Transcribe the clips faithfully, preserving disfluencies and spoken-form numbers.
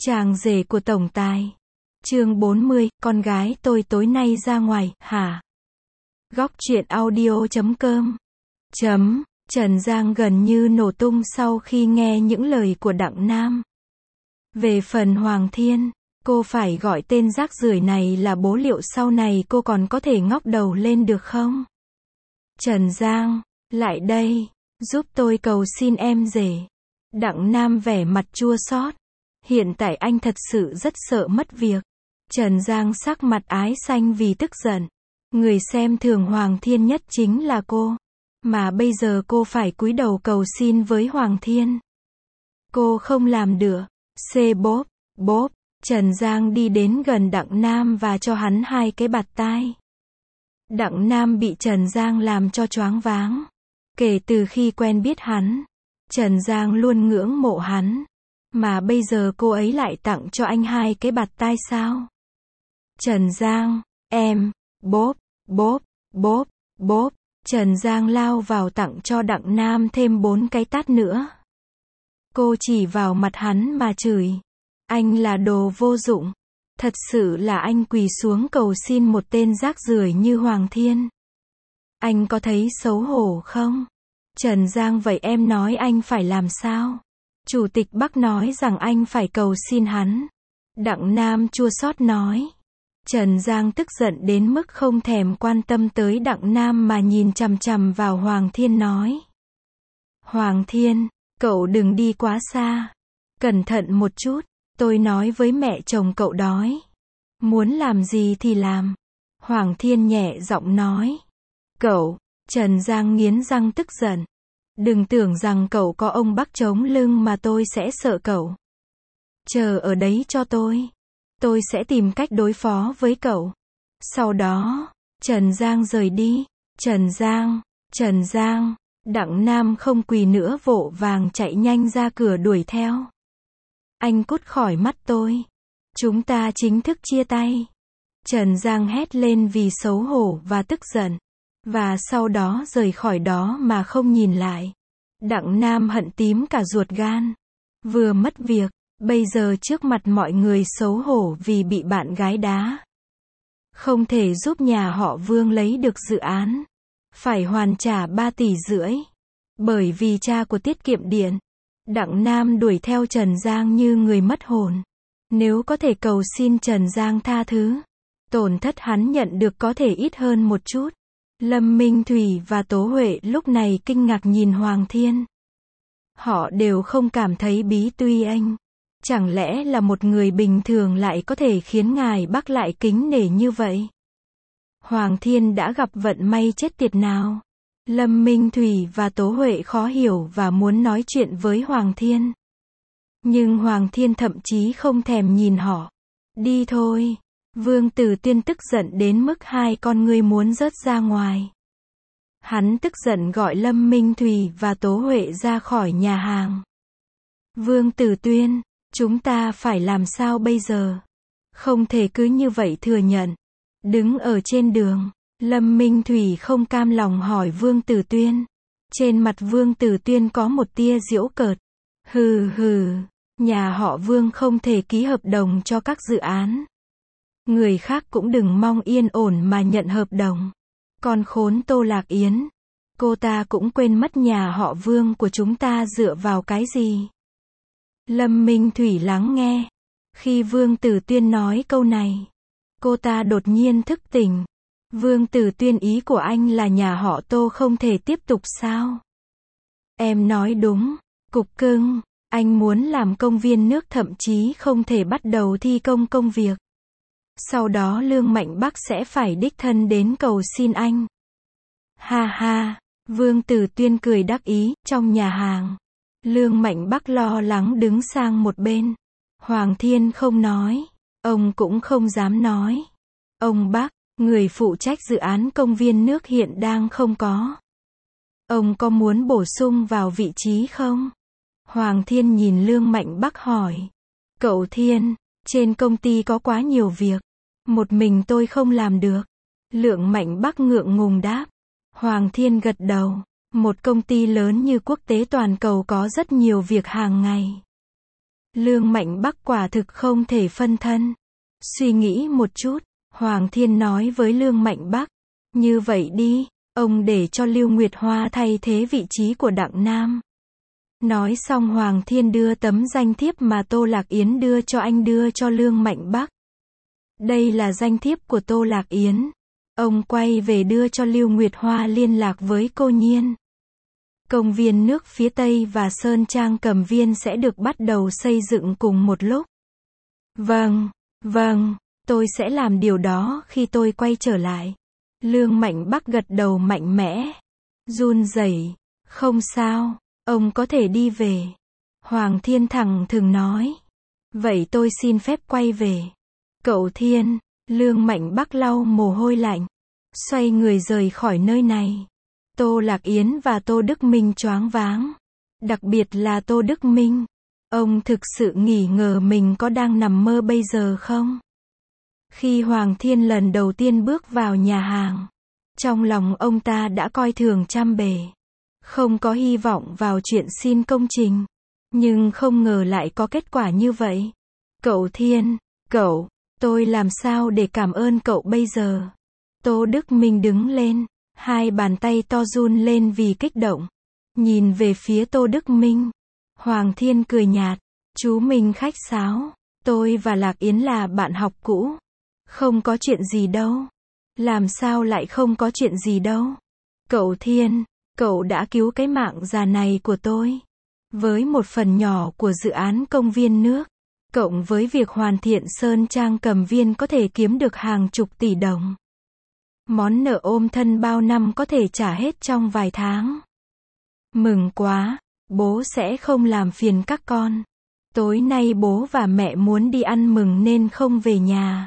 Chàng rể của tổng tài. Chương bốn mươi, con gái tôi tối nay ra ngoài, hả? Góc truyện audio chấm com. Chấm, Trần Giang gần như nổ tung sau khi nghe những lời của Đặng Nam. Về phần Hoàng Thiên, cô phải gọi tên rác rưởi này là bố, liệu sau này cô còn có thể ngóc đầu lên được không? Trần Giang, lại đây, giúp tôi cầu xin em rể. Đặng Nam vẻ mặt chua xót. Hiện tại anh thật sự rất sợ mất việc. Trần Giang sắc mặt ái xanh vì tức giận. Người xem thường Hoàng Thiên nhất chính là cô. Mà bây giờ cô phải cúi đầu cầu xin với Hoàng Thiên. Cô không làm được. Xê bóp, bóp. Trần Giang đi đến gần Đặng Nam và cho hắn hai cái bạt tai. Đặng Nam bị Trần Giang làm cho choáng váng. Kể từ khi quen biết hắn, Trần Giang luôn ngưỡng mộ hắn. Mà bây giờ cô ấy lại tặng cho anh hai cái bạt tai sao? Trần Giang, em, bóp, bóp, bóp, bóp. Trần Giang lao vào tặng cho Đặng Nam thêm bốn cái tát nữa. Cô chỉ vào mặt hắn mà chửi. Anh là đồ vô dụng. Thật sự là anh quỳ xuống cầu xin một tên rác rưởi như Hoàng Thiên. Anh có thấy xấu hổ không? Trần Giang, vậy em nói anh phải làm sao? Chủ tịch Bắc nói rằng anh phải cầu xin hắn. Đặng Nam chua xót nói. Trần Giang tức giận đến mức không thèm quan tâm tới Đặng Nam mà nhìn chằm chằm vào Hoàng Thiên nói. Hoàng Thiên, cậu đừng đi quá xa. Cẩn thận một chút, tôi nói với mẹ chồng cậu đói. Muốn làm gì thì làm. Hoàng Thiên nhẹ giọng nói. Cậu, Trần Giang nghiến răng tức giận. Đừng tưởng rằng cậu có ông Bắc chống lưng mà tôi sẽ sợ cậu. Chờ ở đấy cho tôi. Tôi sẽ tìm cách đối phó với cậu. Sau đó, Trần Giang rời đi. Trần Giang, Trần Giang, Đặng Nam không quỳ nữa vội vàng chạy nhanh ra cửa đuổi theo. Anh cút khỏi mắt tôi. Chúng ta chính thức chia tay. Trần Giang hét lên vì xấu hổ và tức giận. Và sau đó rời khỏi đó mà không nhìn lại. Đặng Nam hận tím cả ruột gan. Vừa mất việc, bây giờ trước mặt mọi người xấu hổ vì bị bạn gái đá. Không thể giúp nhà họ Vương lấy được dự án. Phải hoàn trả ba tỷ rưỡi. Bởi vì cha của tiết kiệm điện. Đặng Nam đuổi theo Trần Giang như người mất hồn. Nếu có thể cầu xin Trần Giang tha thứ, tổn thất hắn nhận được có thể ít hơn một chút. Lâm Minh Thủy và Tố Huệ lúc này kinh ngạc nhìn Hoàng Thiên. Họ đều không cảm thấy Bí Tuy Anh. Chẳng lẽ là một người bình thường lại có thể khiến ngài Bắc lại kính nể như vậy? Hoàng Thiên đã gặp vận may chết tiệt nào? Lâm Minh Thủy và Tố Huệ khó hiểu và muốn nói chuyện với Hoàng Thiên. Nhưng Hoàng Thiên thậm chí không thèm nhìn họ. Đi thôi. Vương Tử Tuyên tức giận đến mức hai con ngươi muốn rớt ra ngoài. Hắn tức giận gọi Lâm Minh Thủy và Tố Huệ ra khỏi nhà hàng. Vương Tử Tuyên, chúng ta phải làm sao bây giờ? Không thể cứ như vậy thừa nhận. Đứng ở trên đường, Lâm Minh Thủy không cam lòng hỏi Vương Tử Tuyên. Trên mặt Vương Tử Tuyên có một tia giễu cợt. Hừ hừ, nhà họ Vương không thể ký hợp đồng cho các dự án. Người khác cũng đừng mong yên ổn mà nhận hợp đồng. Con khốn Tô Lạc Yến. Cô ta cũng quên mất nhà họ Vương của chúng ta dựa vào cái gì. Lâm Minh Thủy lắng nghe. Khi Vương Tử Tuyên nói câu này, cô ta đột nhiên thức tỉnh. Vương Tử Tuyên, ý của anh là nhà họ Tô không thể tiếp tục sao? Em nói đúng, cục cưng. Anh muốn làm công viên nước thậm chí không thể bắt đầu thi công công việc. Sau đó Lương Mạnh Bắc sẽ phải đích thân đến cầu xin anh. Ha ha, Vương Tử Tuyên cười đắc ý. Trong nhà hàng, Lương Mạnh Bắc lo lắng đứng sang một bên. Hoàng Thiên không nói. Ông cũng không dám nói. Ông Bắc, người phụ trách dự án công viên nước hiện đang không có. Ông có muốn bổ sung vào vị trí không? Hoàng Thiên nhìn Lương Mạnh Bắc hỏi. Cậu Thiên, trên công ty có quá nhiều việc. Một mình tôi không làm được. Lương Mạnh Bắc ngượng ngùng đáp. Hoàng Thiên gật đầu. Một công ty lớn như Quốc tế Toàn Cầu có rất nhiều việc hàng ngày. Lương Mạnh Bắc quả thực không thể phân thân. Suy nghĩ một chút, Hoàng Thiên nói với Lương Mạnh Bắc, như vậy đi, ông để cho Lưu Nguyệt Hoa thay thế vị trí của Đặng Nam. Nói xong Hoàng Thiên đưa tấm danh thiếp mà Tô Lạc Yến đưa cho anh đưa cho Lương Mạnh Bắc. Đây là danh thiếp của Tô Lạc Yến. Ông quay về đưa cho Lưu Nguyệt Hoa liên lạc với cô Nhiên. Công viên nước phía Tây và Sơn Trang Cầm Viên sẽ được bắt đầu xây dựng cùng một lúc. Vâng, vâng, tôi sẽ làm điều đó khi tôi quay trở lại. Lương Mạnh Bắc gật đầu mạnh mẽ. Run rẩy, không sao, ông có thể đi về. Hoàng Thiên thẳng thừng nói. Vậy tôi xin phép quay về. Cậu Thiên, Lương Mạnh Bắc lau mồ hôi lạnh. Xoay người rời khỏi nơi này. Tô Lạc Yến và Tô Đức Minh choáng váng. Đặc biệt là Tô Đức Minh. Ông thực sự nghi ngờ mình có đang nằm mơ bây giờ không? Khi Hoàng Thiên lần đầu tiên bước vào nhà hàng, trong lòng ông ta đã coi thường trăm bề. Không có hy vọng vào chuyện xin công trình. Nhưng không ngờ lại có kết quả như vậy. Cậu Thiên, cậu, tôi làm sao để cảm ơn cậu bây giờ? Tô Đức Minh đứng lên, hai bàn tay to run lên vì kích động. Nhìn về phía Tô Đức Minh. Hoàng Thiên cười nhạt, chú Minh khách sáo, tôi và Lạc Yến là bạn học cũ. Không có chuyện gì đâu. Làm sao lại không có chuyện gì đâu? Cậu Thiên, cậu đã cứu cái mạng già này của tôi. Với một phần nhỏ của dự án công viên nước, cộng với việc hoàn thiện Sơn Trang Cầm Viên có thể kiếm được hàng chục tỷ đồng. Món nợ ôm thân bao năm có thể trả hết trong vài tháng. Mừng quá, bố sẽ không làm phiền các con. Tối nay bố và mẹ muốn đi ăn mừng nên không về nhà.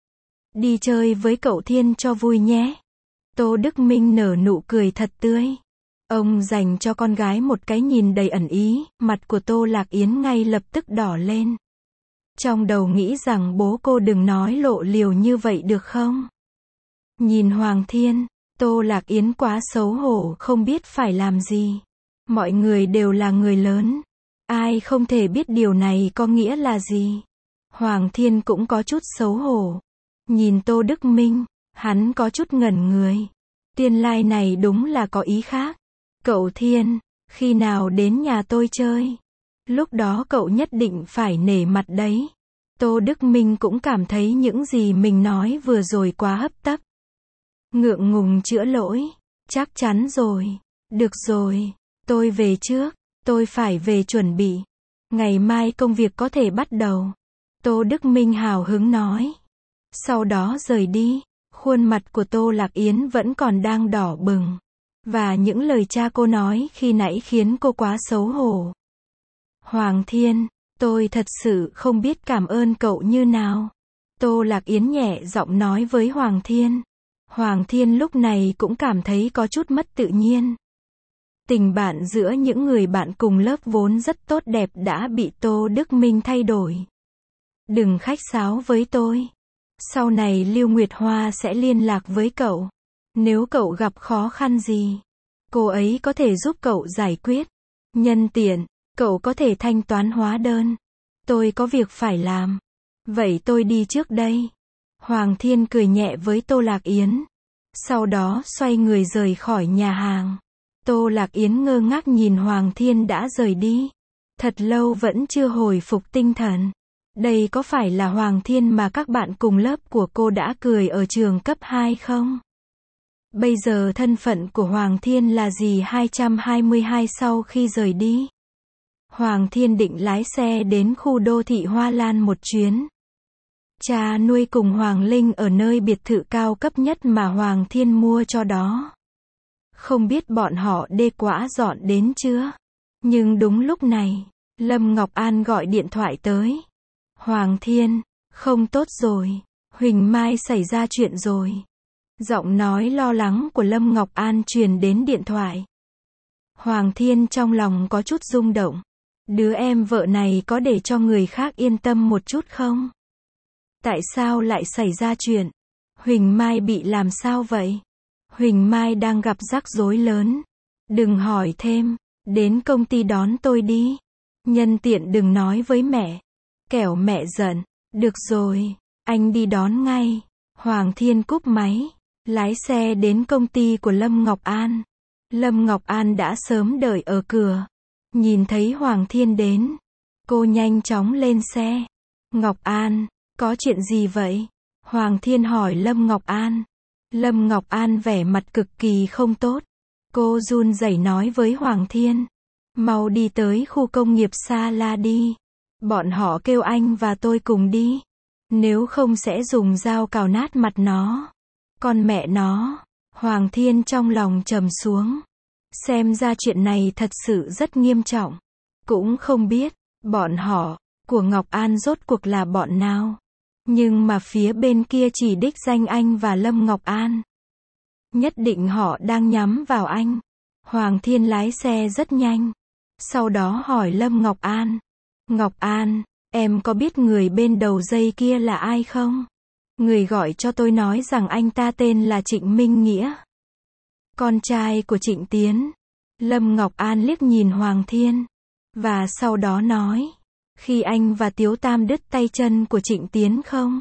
Đi chơi với cậu Thiên cho vui nhé. Tô Đức Minh nở nụ cười thật tươi. Ông dành cho con gái một cái nhìn đầy ẩn ý, mặt của Tô Lạc Yến ngay lập tức đỏ lên. Trong đầu nghĩ rằng bố cô đừng nói lộ liều như vậy được không? Nhìn Hoàng Thiên, Tô Lạc Yến quá xấu hổ không biết phải làm gì. Mọi người đều là người lớn. Ai không thể biết điều này có nghĩa là gì. Hoàng Thiên cũng có chút xấu hổ. Nhìn Tô Đức Minh, hắn có chút ngẩn người. Tiên lai này đúng là có ý khác. Cậu Thiên, khi nào đến nhà tôi chơi? Lúc đó cậu nhất định phải nể mặt đấy. Tô Đức Minh cũng cảm thấy những gì mình nói vừa rồi quá hấp tấp. Ngượng ngùng chữa lỗi. Chắc chắn rồi. Được rồi, tôi về trước. Tôi phải về chuẩn bị. Ngày mai công việc có thể bắt đầu. Tô Đức Minh hào hứng nói. Sau đó rời đi. Khuôn mặt của Tô Lạc Yến vẫn còn đang đỏ bừng. Và những lời cha cô nói khi nãy khiến cô quá xấu hổ. Hoàng Thiên, tôi thật sự không biết cảm ơn cậu như nào. Tô Lạc Yến nhẹ giọng nói với Hoàng Thiên. Hoàng Thiên lúc này cũng cảm thấy có chút mất tự nhiên. Tình bạn giữa những người bạn cùng lớp vốn rất tốt đẹp đã bị Tô Đức Minh thay đổi. Đừng khách sáo với tôi. Sau này Lưu Nguyệt Hoa sẽ liên lạc với cậu. Nếu cậu gặp khó khăn gì, cô ấy có thể giúp cậu giải quyết. Nhân tiện, cậu có thể thanh toán hóa đơn. Tôi có việc phải làm. Vậy tôi đi trước đây. Hoàng Thiên cười nhẹ với Tô Lạc Yến. Sau đó xoay người rời khỏi nhà hàng. Tô Lạc Yến ngơ ngác nhìn Hoàng Thiên đã rời đi. Thật lâu vẫn chưa hồi phục tinh thần. Đây có phải là Hoàng Thiên mà các bạn cùng lớp của cô đã cười ở trường cấp hai không? Bây giờ thân phận của Hoàng Thiên là gì? Hai trăm hai mươi hai sau khi rời đi, Hoàng Thiên định lái xe đến khu đô thị Hoa Lan một chuyến. Cha nuôi cùng Hoàng Linh ở nơi biệt thự cao cấp nhất mà Hoàng Thiên mua cho đó. Không biết bọn họ đê quã dọn đến chưa? Nhưng đúng lúc này, Lâm Ngọc An gọi điện thoại tới. Hoàng Thiên, không tốt rồi. Huỳnh Mai xảy ra chuyện rồi. Giọng nói lo lắng của Lâm Ngọc An truyền đến điện thoại. Hoàng Thiên trong lòng có chút rung động. Đứa em vợ này có để cho người khác yên tâm một chút không? Tại sao lại xảy ra chuyện? Huỳnh Mai bị làm sao vậy? Huỳnh Mai đang gặp rắc rối lớn. Đừng hỏi thêm, đến công ty đón tôi đi. Nhân tiện đừng nói với mẹ. Kẻo mẹ giận. Được rồi, anh đi đón ngay. Hoàng Thiên cúp máy, lái xe đến công ty của Lâm Ngọc An. Lâm Ngọc An đã sớm đợi ở cửa. Nhìn thấy Hoàng Thiên đến, cô nhanh chóng lên xe. Ngọc An, có chuyện gì vậy? Hoàng Thiên hỏi Lâm Ngọc An. Lâm Ngọc An vẻ mặt cực kỳ không tốt. Cô run rẩy nói với Hoàng Thiên. Mau đi tới khu công nghiệp Sa La đi. Bọn họ kêu anh và tôi cùng đi. Nếu không sẽ dùng dao cào nát mặt nó. Con mẹ nó. Hoàng Thiên trong lòng trầm xuống. Xem ra chuyện này thật sự rất nghiêm trọng. Cũng không biết, bọn họ, của Ngọc An rốt cuộc là bọn nào. Nhưng mà phía bên kia chỉ đích danh anh và Lâm Ngọc An. Nhất định họ đang nhắm vào anh. Hoàng Thiên lái xe rất nhanh. Sau đó hỏi Lâm Ngọc An. Ngọc An, em có biết người bên đầu dây kia là ai không? Người gọi cho tôi nói rằng anh ta tên là Trịnh Minh Nghĩa. Con trai của Trịnh Tiến. Lâm Ngọc An liếc nhìn Hoàng Thiên. Và sau đó nói. Khi anh và Tiếu Tam đứt tay chân của Trịnh Tiến không?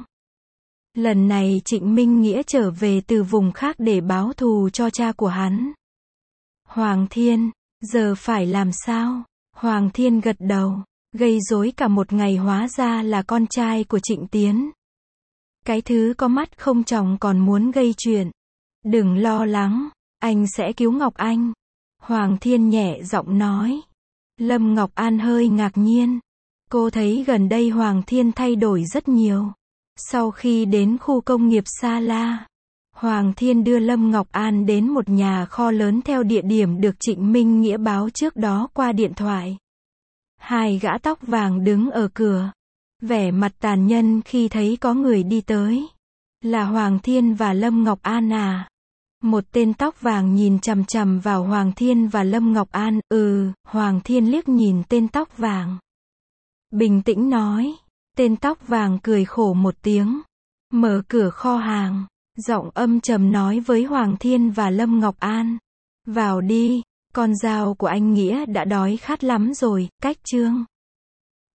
Lần này Trịnh Minh Nghĩa trở về từ vùng khác để báo thù cho cha của hắn. Hoàng Thiên, giờ phải làm sao? Hoàng Thiên gật đầu. Gây rối cả một ngày hóa ra là con trai của Trịnh Tiến. Cái thứ có mắt không tròng còn muốn gây chuyện. Đừng lo lắng, anh sẽ cứu Ngọc Anh. Hoàng Thiên nhẹ giọng nói. Lâm Ngọc An hơi ngạc nhiên. Cô thấy gần đây Hoàng Thiên thay đổi rất nhiều. Sau khi đến khu công nghiệp Sa La, Hoàng Thiên đưa Lâm Ngọc An đến một nhà kho lớn theo địa điểm được Trịnh Minh Nghĩa báo trước đó qua điện thoại. Hai gã tóc vàng đứng ở cửa. Vẻ mặt tàn nhân khi thấy có người đi tới. Là Hoàng Thiên và Lâm Ngọc An à? Một tên tóc vàng nhìn chằm chằm vào Hoàng Thiên và Lâm Ngọc An. Ừ, Hoàng Thiên liếc nhìn tên tóc vàng. Bình tĩnh nói. Tên tóc vàng cười khổ một tiếng. Mở cửa kho hàng. Giọng âm trầm nói với Hoàng Thiên và Lâm Ngọc An. Vào đi, con dao của anh Nghĩa đã đói khát lắm rồi, cách chương.